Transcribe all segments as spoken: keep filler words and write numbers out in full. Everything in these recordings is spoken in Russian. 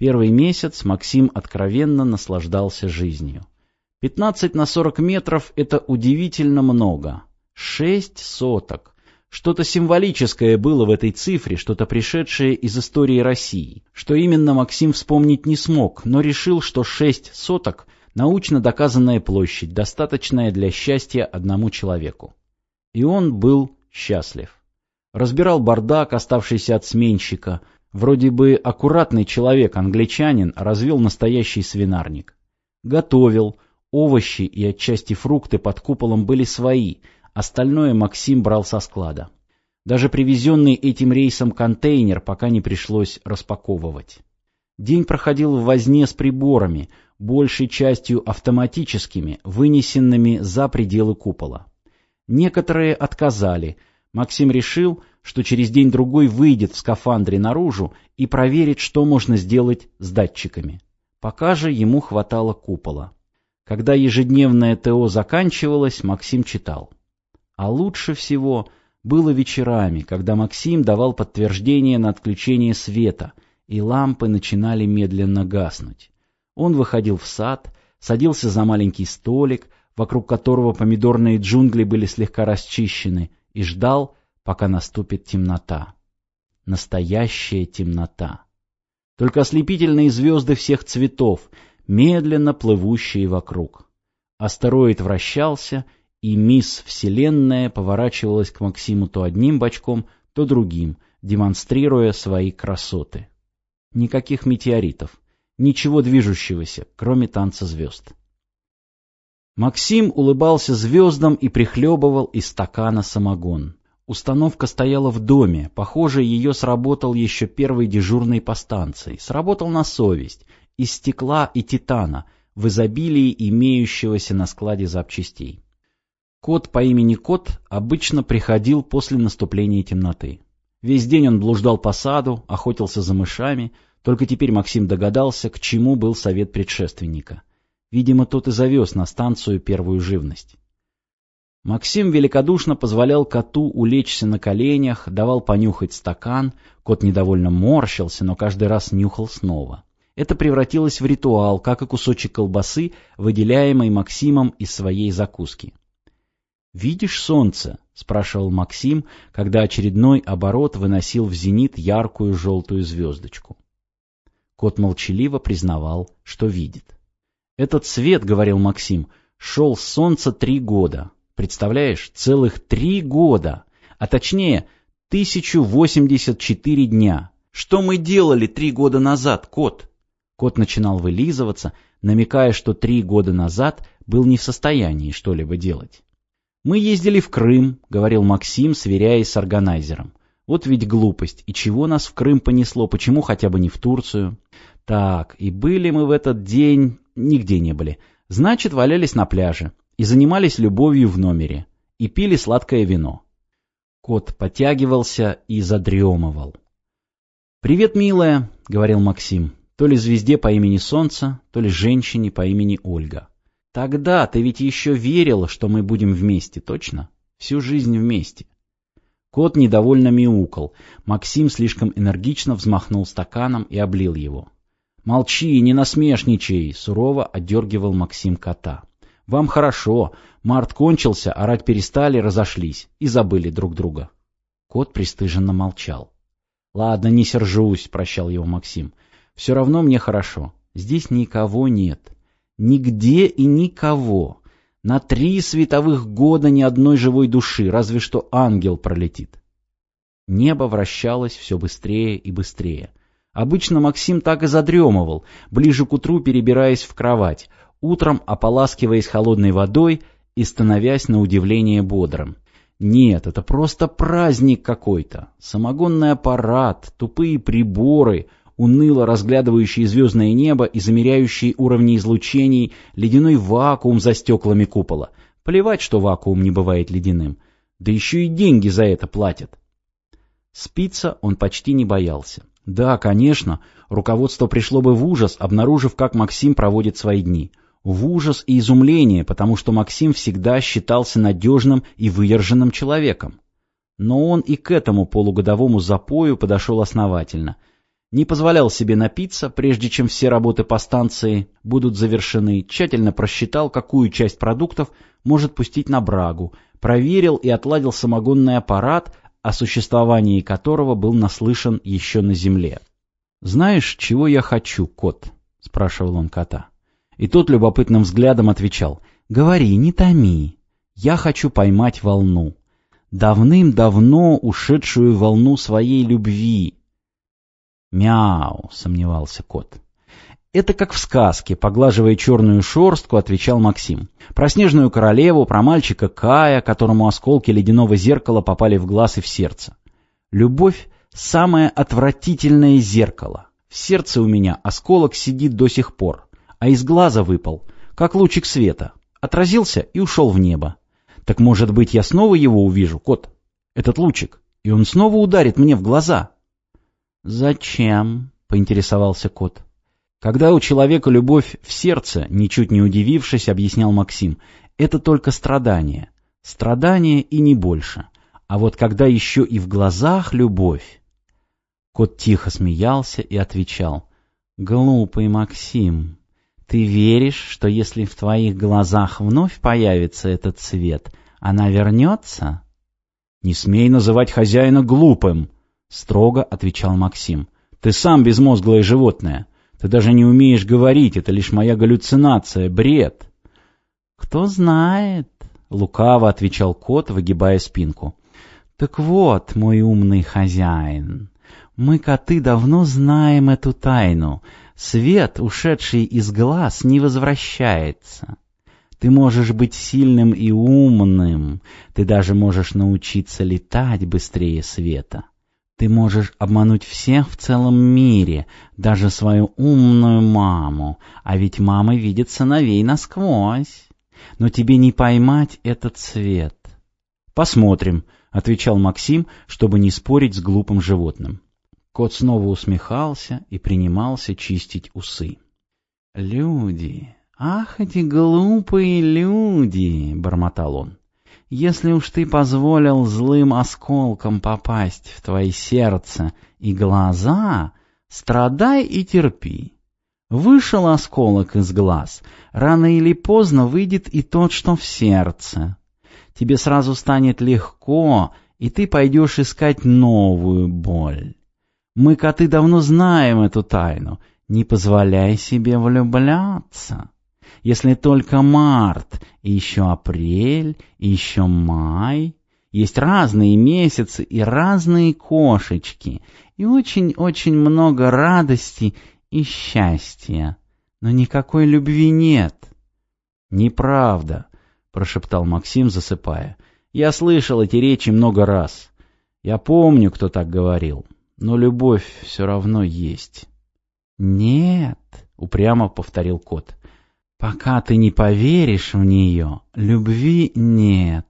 Первый месяц Максим откровенно наслаждался жизнью. пятнадцать на сорок метров — это удивительно много. Шесть соток. Что-то символическое было в этой цифре, что-то пришедшее из истории России. Что именно, Максим вспомнить не смог, но решил, что шесть соток — научно доказанная площадь, достаточная для счастья одному человеку. И он был счастлив. Разбирал бардак, оставшийся от сменщика. Вроде бы аккуратный человек, англичанин, развел настоящий свинарник. Готовил. Овощи и отчасти фрукты под куполом были свои, остальное Максим брал со склада. Даже привезенный этим рейсом контейнер пока не пришлось распаковывать. День проходил в возне с приборами, большей частью автоматическими, вынесенными за пределы купола. Некоторые отказали. Максим решил, что через день-другой выйдет в скафандре наружу и проверит, что можно сделать с датчиками. Пока же ему хватало купола. Когда ежедневное ТО заканчивалось, Максим читал. А лучше всего было вечерами, когда Максим давал подтверждение на отключение света, и лампы начинали медленно гаснуть. Он выходил в сад, садился за маленький столик, вокруг которого помидорные джунгли были слегка расчищены, и ждал, пока наступит темнота. Настоящая темнота. Только ослепительные звезды всех цветов, медленно плывущие вокруг. Астероид вращался, и мисс Вселенная поворачивалась к Максиму то одним бочком, то другим, демонстрируя свои красоты. Никаких метеоритов, ничего движущегося, кроме танца звезд. Максим улыбался звездам и прихлебывал из стакана самогон. Установка стояла в доме, похоже, ее сработал еще первый дежурный по станции. Сработал на совесть, из стекла и титана, в изобилии имеющегося на складе запчастей. Кот по имени Кот обычно приходил после наступления темноты. Весь день он блуждал по саду, охотился за мышами, только теперь Максим догадался, к чему был совет предшественника. Видимо, тот и завез на станцию первую живность. Максим великодушно позволял коту улечься на коленях, давал понюхать стакан, кот недовольно морщился, но каждый раз нюхал снова. Это превратилось в ритуал, как и кусочек колбасы, выделяемый Максимом из своей закуски. «Видишь солнце?» — спрашивал Максим, когда очередной оборот выносил в зенит яркую желтую звездочку. Кот молчаливо признавал, что видит. «Этот свет, — говорил Максим, — шел с солнца три года. Представляешь, целых три года, а точнее тысячу восемьдесят четыре дня. Что мы делали три года назад, кот?» Кот начинал вылизываться, намекая, что три года назад был не в состоянии что-либо делать. «Мы ездили в Крым», — говорил Максим, сверяясь с органайзером. «Вот ведь глупость. И чего нас в Крым понесло? Почему хотя бы не в Турцию? Так, и были мы в этот день... Нигде не были. Значит, валялись на пляже. И занимались любовью в номере. И пили сладкое вино». Кот потягивался и задремывал. «Привет, милая», — говорил Максим. То ли звезде по имени Солнце, то ли женщине по имени Ольга. «Тогда ты ведь еще верил, что мы будем вместе, точно? Всю жизнь вместе». Кот недовольно мяукал. Максим слишком энергично взмахнул стаканом и облил его. «Молчи, не насмешничай», — сурово отдергивал Максим кота. «Вам хорошо. Март кончился, орать перестали, разошлись и забыли друг друга». Кот пристыженно молчал. «Ладно, не сержусь», — прощал его Максим. «Все равно мне хорошо. Здесь никого нет. Нигде и никого. На три световых года ни одной живой души, разве что ангел пролетит». Небо вращалось все быстрее и быстрее. Обычно Максим так и задремывал, ближе к утру перебираясь в кровать, утром ополаскиваясь холодной водой и становясь на удивление бодрым. Нет, это просто праздник какой-то. Самогонный аппарат, тупые приборы, уныло разглядывающие звездное небо и замеряющие уровни излучений, ледяной вакуум за стеклами купола. Плевать, что вакуум не бывает ледяным. Да еще и деньги за это платят. Спиться он почти не боялся. Да, конечно, руководство пришло бы в ужас, обнаружив, как Максим проводит свои дни. В ужас и изумление, потому что Максим всегда считался надежным и выдержанным человеком. Но он и к этому полугодовому запою подошел основательно. Не позволял себе напиться, прежде чем все работы по станции будут завершены, тщательно просчитал, какую часть продуктов может пустить на брагу, проверил и отладил самогонный аппарат, о существовании которого был наслышан еще на земле. «Знаешь, чего я хочу, кот?» — спрашивал он кота. И тот любопытным взглядом отвечал: «Говори, не томи. Я хочу поймать волну. Давным-давно ушедшую волну своей любви». «Мяу», — сомневался кот. «Это как в сказке», — поглаживая черную шерстку, отвечал Максим. «Про снежную королеву, про мальчика Кая, которому осколки ледяного зеркала попали в глаз и в сердце. Любовь — самое отвратительное зеркало. В сердце у меня осколок сидит до сих пор, а из глаза выпал, как лучик света, отразился и ушел в небо. Так, может быть, я снова его увижу, кот, этот лучик, и он снова ударит мне в глаза?» «Зачем?» — поинтересовался кот. «Когда у человека любовь в сердце, ничуть не удивившись, объяснял Максим, это только страдание. Страдание и не больше. А вот когда еще и в глазах любовь...» Кот тихо смеялся и отвечал: «Глупый Максим, ты веришь, что если в твоих глазах вновь появится этот цвет, она вернется?» «Не смей называть хозяина глупым!» — строго отвечал Максим. «Ты сам безмозглое животное. Ты даже не умеешь говорить, это лишь моя галлюцинация, бред». «Кто знает?» — лукаво отвечал кот, выгибая спинку. «Так вот, мой умный хозяин, мы, коты, давно знаем эту тайну. Свет, ушедший из глаз, не возвращается. Ты можешь быть сильным и умным, ты даже можешь научиться летать быстрее света. Ты можешь обмануть всех в целом мире, даже свою умную маму, а ведь мамы видят сыновей насквозь. Но тебе не поймать этот свет». «Посмотрим», — отвечал Максим, чтобы не спорить с глупым животным. Кот снова усмехался и принимался чистить усы. «Люди, ах, эти глупые люди!» — бормотал он. «Если уж ты позволил злым осколкам попасть в твои сердце и глаза, страдай и терпи. Вышел осколок из глаз, рано или поздно выйдет и тот, что в сердце. Тебе сразу станет легко, и ты пойдешь искать новую боль. Мы, коты, давно знаем эту тайну. Не позволяй себе влюбляться. Если только март, и еще апрель, и еще май. Есть разные месяцы и разные кошечки, и очень-очень много радости и счастья. Но никакой любви нет». «Неправда», — прошептал Максим, засыпая. «Я слышал эти речи много раз. Я помню, кто так говорил. Но любовь все равно есть». «Нет», — упрямо повторил кот. «Пока ты не поверишь в нее, любви нет».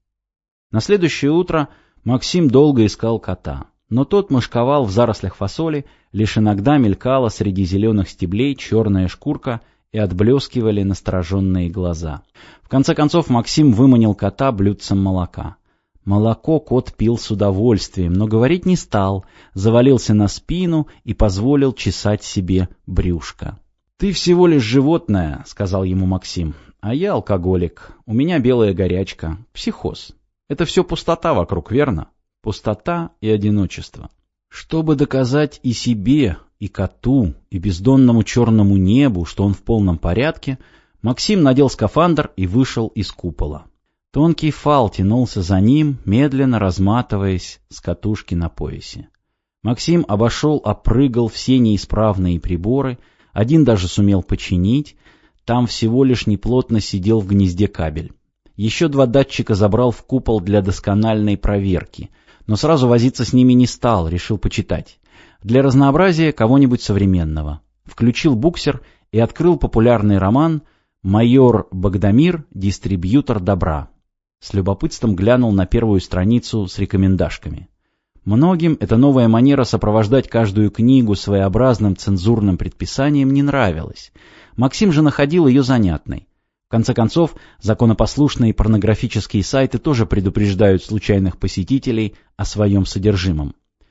На следующее утро Максим долго искал кота, но тот мышковал в зарослях фасоли, лишь иногда мелькала среди зеленых стеблей черная шкурка и отблескивали настороженные глаза. В конце концов Максим выманил кота блюдцем молока. Молоко кот пил с удовольствием, но говорить не стал, завалился на спину и позволил чесать себе брюшко. «Ты всего лишь животное», — сказал ему Максим, — «а я алкоголик, у меня белая горячка, психоз. Это все пустота вокруг, верно? Пустота и одиночество. Чтобы доказать и себе, и коту, и бездонному черному небу, что он в полном порядке, Максим надел скафандр и вышел из купола. Тонкий фал тянулся за ним, медленно разматываясь с катушки на поясе. Максим обошел, опрыгал все неисправные приборы, один даже сумел починить, там всего лишь неплотно сидел в гнезде кабель. Еще два датчика забрал в купол для доскональной проверки, но сразу возиться с ними не стал, решил почитать. Для разнообразия кого-нибудь современного. Включил буксер и открыл популярный роман «Майор Богдамир. Дистрибьютор добра». С любопытством глянул на первую страницу с рекомендашками. Многим эта новая манера сопровождать каждую книгу своеобразным цензурным предписанием не нравилась. Максим же находил ее занятной. В конце концов, законопослушные порнографические сайты тоже предупреждают случайных посетителей о своем содержимом.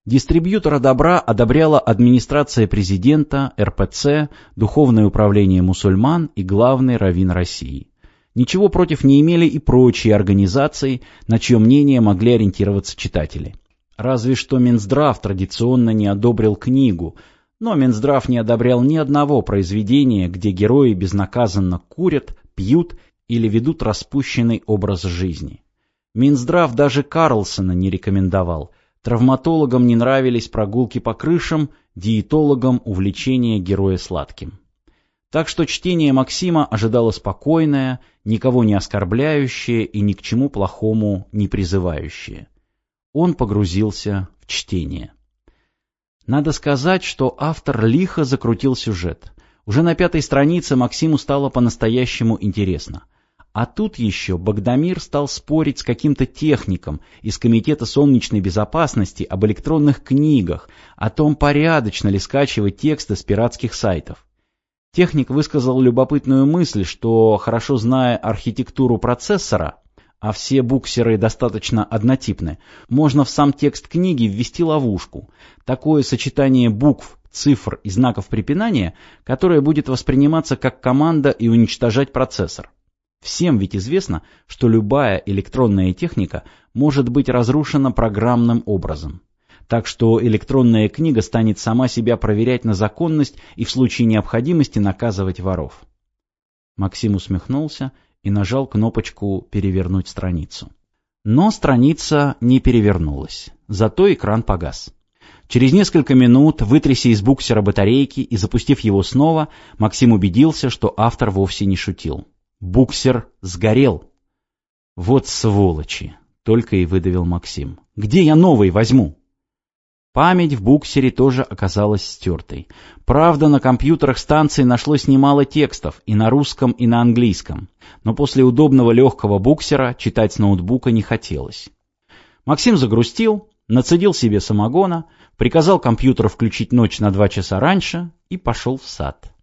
Дистрибьютора добра одобряла администрация президента, эр пэ цэ, Духовное управление мусульман и главный раввин России. Ничего против не имели и прочие организации, на чье мнение могли ориентироваться читатели. Разве что Минздрав традиционно не одобрил книгу, но Минздрав не одобрял ни одного произведения, где герои безнаказанно курят, пьют или ведут распущенный образ жизни. Минздрав даже Карлсона не рекомендовал. Травматологам не нравились прогулки по крышам, диетологам увлечение героя сладким. Так что чтение Максима ожидало спокойное, никого не оскорбляющее и ни к чему плохому не призывающее. Он погрузился в чтение. Надо сказать, что автор лихо закрутил сюжет. Уже на пятой странице Максиму стало по-настоящему интересно. А тут еще Богдамир стал спорить с каким-то техником из Комитета солнечной безопасности об электронных книгах, о том, порядочно ли скачивать тексты с пиратских сайтов. Техник высказал любопытную мысль, что, хорошо зная архитектуру процессора, а все буксеры достаточно однотипны, можно в сам текст книги ввести ловушку, такое сочетание букв, цифр и знаков препинания, которое будет восприниматься как команда и уничтожать процессор. Всем ведь известно, что любая электронная техника может быть разрушена программным образом. Так что электронная книга станет сама себя проверять на законность и в случае необходимости наказывать воров. Максим усмехнулся и нажал кнопочку «Перевернуть страницу». Но страница не перевернулась, зато экран погас. Через несколько минут, вытряся из буксера батарейки и запустив его снова, Максим убедился, что автор вовсе не шутил. Буксер сгорел. Вот сволочи, только и выдавил Максим. Где я новый возьму? Память в буксере тоже оказалась стертой. Правда, на компьютерах станции нашлось немало текстов и на русском, и на английском. Но после удобного легкого буксера читать с ноутбука не хотелось. Максим загрустил, нацедил себе самогона, приказал компьютеру включить ночь на два часа раньше и пошел в сад.